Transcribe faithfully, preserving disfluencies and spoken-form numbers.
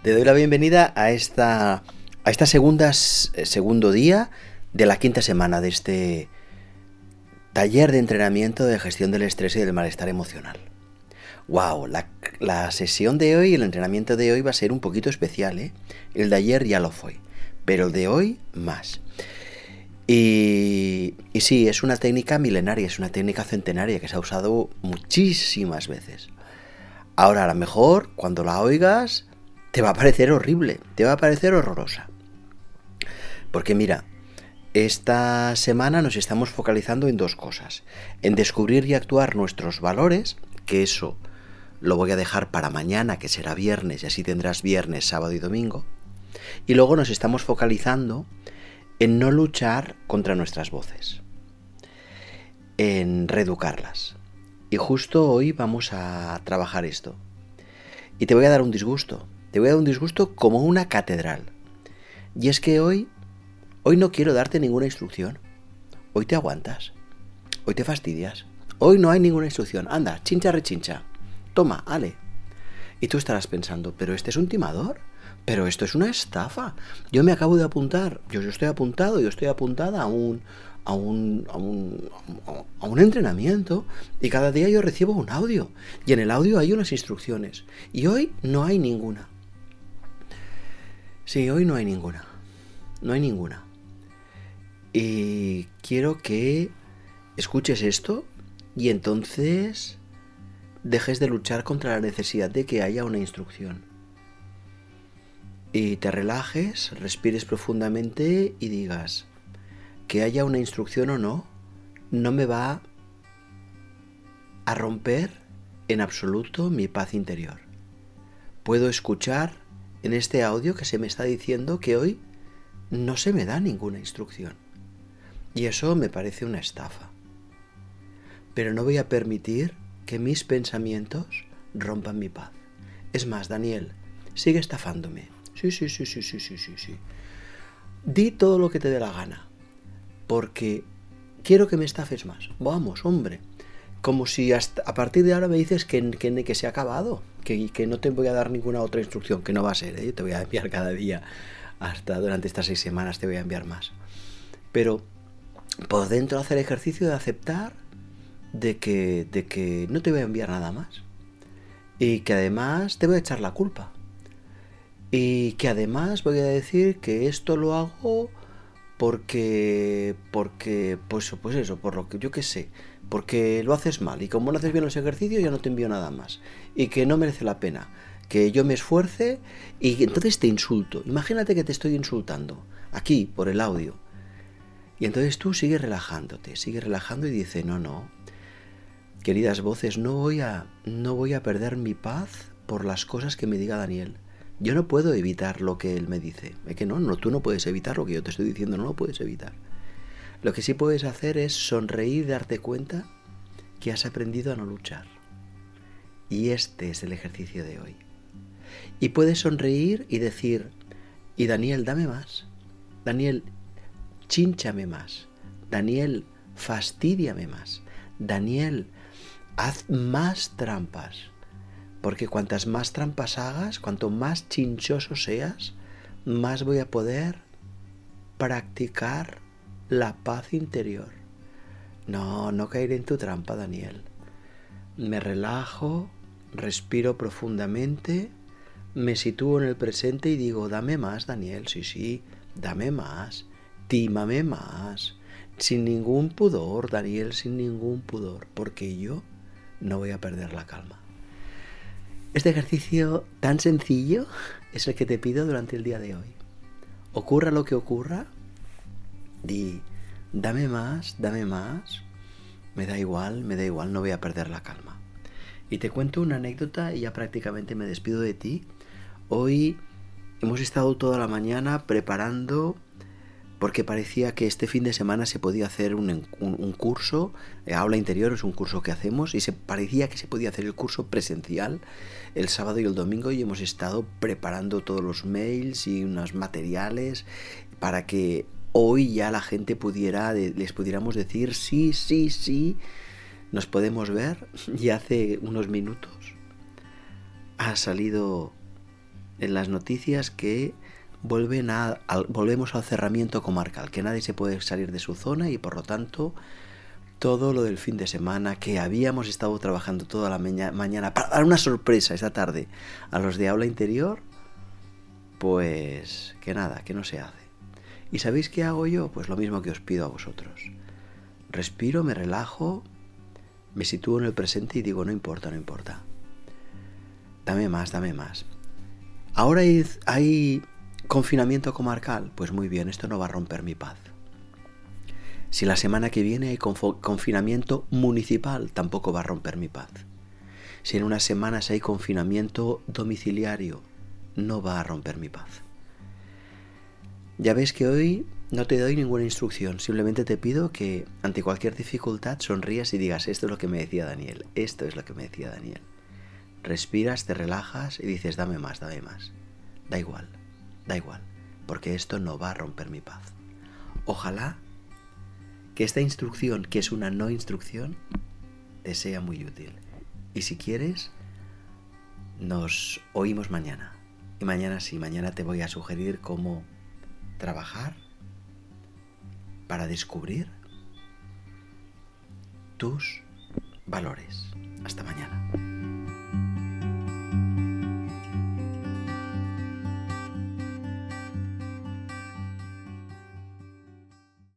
Te doy la bienvenida a esta, a esta segunda, segundo día de la quinta semana de este taller de entrenamiento de gestión del estrés y del malestar emocional. ¡Wow! La, la sesión de hoy, el entrenamiento de hoy va a ser un poquito especial, ¿eh? El de ayer ya lo fue, pero el de hoy más. Y, y sí, es una técnica milenaria, es una técnica centenaria que se ha usado muchísimas veces. Ahora, a lo mejor, cuando la oigas, te va a parecer horrible, te va a parecer horrorosa. Porque mira, esta semana nos estamos focalizando en dos cosas. En descubrir y actuar nuestros valores, que eso lo voy a dejar para mañana, que será viernes, y así tendrás viernes, sábado y domingo. Y luego nos estamos focalizando en no luchar contra nuestras voces, en reeducarlas. Y justo hoy vamos a trabajar esto. Y te voy a dar un disgusto. Te voy a dar un disgusto como una catedral. Y es que hoy, hoy no quiero darte ninguna instrucción. Hoy te aguantas. Hoy te fastidias. Hoy no hay ninguna instrucción. Anda, chincha rechincha. Toma, ale. Y tú estarás pensando, pero este es un timador. Pero esto es una estafa. Yo me acabo de apuntar. Yo, yo estoy apuntado, yo estoy apuntada a un... A un, a, un, a un entrenamiento y cada día yo recibo un audio y en el audio hay unas instrucciones y hoy no hay ninguna. Sí, hoy no hay ninguna. No hay ninguna. Y quiero que escuches esto y entonces dejes de luchar contra la necesidad de que haya una instrucción. Y te relajes, respires profundamente y digas: que haya una instrucción o no, no me va a romper en absoluto mi paz interior. Puedo escuchar en este audio que se me está diciendo que hoy no se me da ninguna instrucción. Y eso me parece una estafa. Pero no voy a permitir que mis pensamientos rompan mi paz. Es más, Daniel, sigue estafándome. Sí, sí, sí, sí, sí, sí, sí, sí. Di todo lo que te dé la gana. Porque quiero que me estafes más. Vamos, hombre. Como si hasta a partir de ahora me dices que, que, que se ha acabado. Que, que no te voy a dar ninguna otra instrucción. Que no va a ser, ¿eh? Te voy a enviar cada día. Hasta durante estas seis semanas te voy a enviar más. Pero por dentro hacer ejercicio de aceptar de que, de que no te voy a enviar nada más. Y que además te voy a echar la culpa. Y que además voy a decir que esto lo hago... Porque, porque, pues, pues eso, por lo que yo qué sé, porque lo haces mal y como no haces bien los ejercicios ya no te envío nada más y que no merece la pena que yo me esfuerce y entonces te insulto. Imagínate que te estoy insultando aquí por el audio y entonces tú sigues relajándote, sigues relajando y dices no, no, queridas voces, no voy a, no voy a perder mi paz por las cosas que me diga Daniel. Yo no puedo evitar lo que él me dice. Es que no, no, tú no puedes evitar lo que yo te estoy diciendo, no lo puedes evitar. Lo que sí puedes hacer es sonreír y darte cuenta que has aprendido a no luchar. Y este es el ejercicio de hoy. Y puedes sonreír y decir, y Daniel, dame más. Daniel, chínchame más. Daniel, fastídiame más. Daniel, haz más trampas. Porque cuantas más trampas hagas, cuanto más chinchoso seas, más voy a poder practicar la paz interior. No, no caeré en tu trampa, Daniel. Me relajo, respiro profundamente, me sitúo en el presente y digo, dame más, Daniel, sí, sí, dame más, tímame más, sin ningún pudor, Daniel, sin ningún pudor, porque yo no voy a perder la calma. Este ejercicio tan sencillo es el que te pido durante el día de hoy. Ocurra lo que ocurra, di, dame más, dame más, me da igual, me da igual, no voy a perder la calma. Y te cuento una anécdota y ya prácticamente me despido de ti. Hoy hemos estado toda la mañana preparando... porque parecía que este fin de semana se podía hacer un, un, un curso, eh, Aula Interior es un curso que hacemos, y se parecía que se podía hacer el curso presencial el sábado y el domingo, y hemos estado preparando todos los mails y unos materiales para que hoy ya la gente pudiera, les pudiéramos decir sí, sí, sí, nos podemos ver. Y hace unos minutos ha salido en las noticias que vuelven a, al, volvemos al cerramiento comarcal, que nadie se puede salir de su zona y por lo tanto todo lo del fin de semana que habíamos estado trabajando toda la maña, mañana para dar una sorpresa esta tarde a los de aula interior, pues que nada, que no se hace. ¿Y sabéis qué hago yo? Pues lo mismo que os pido a vosotros. Respiro, me relajo, me sitúo en el presente y digo, no importa, no importa. Dame más, dame más. Ahora hay, hay confinamiento comarcal, pues muy bien, esto no va a romper mi paz. Si la semana que viene hay conf- confinamiento municipal, tampoco va a romper mi paz. Si en unas semanas hay confinamiento domiciliario, no va a romper mi paz. Ya ves que hoy no te doy ninguna instrucción, simplemente te pido que ante cualquier dificultad sonrías y digas, esto es lo que me decía Daniel, esto es lo que me decía Daniel. Respiras, te relajas y dices, dame más, dame más. Da igual, da igual, porque esto no va a romper mi paz. Ojalá que esta instrucción, que es una no instrucción, te sea muy útil. Y si quieres, nos oímos mañana. Y mañana sí, mañana te voy a sugerir cómo trabajar para descubrir tus valores. Hasta mañana.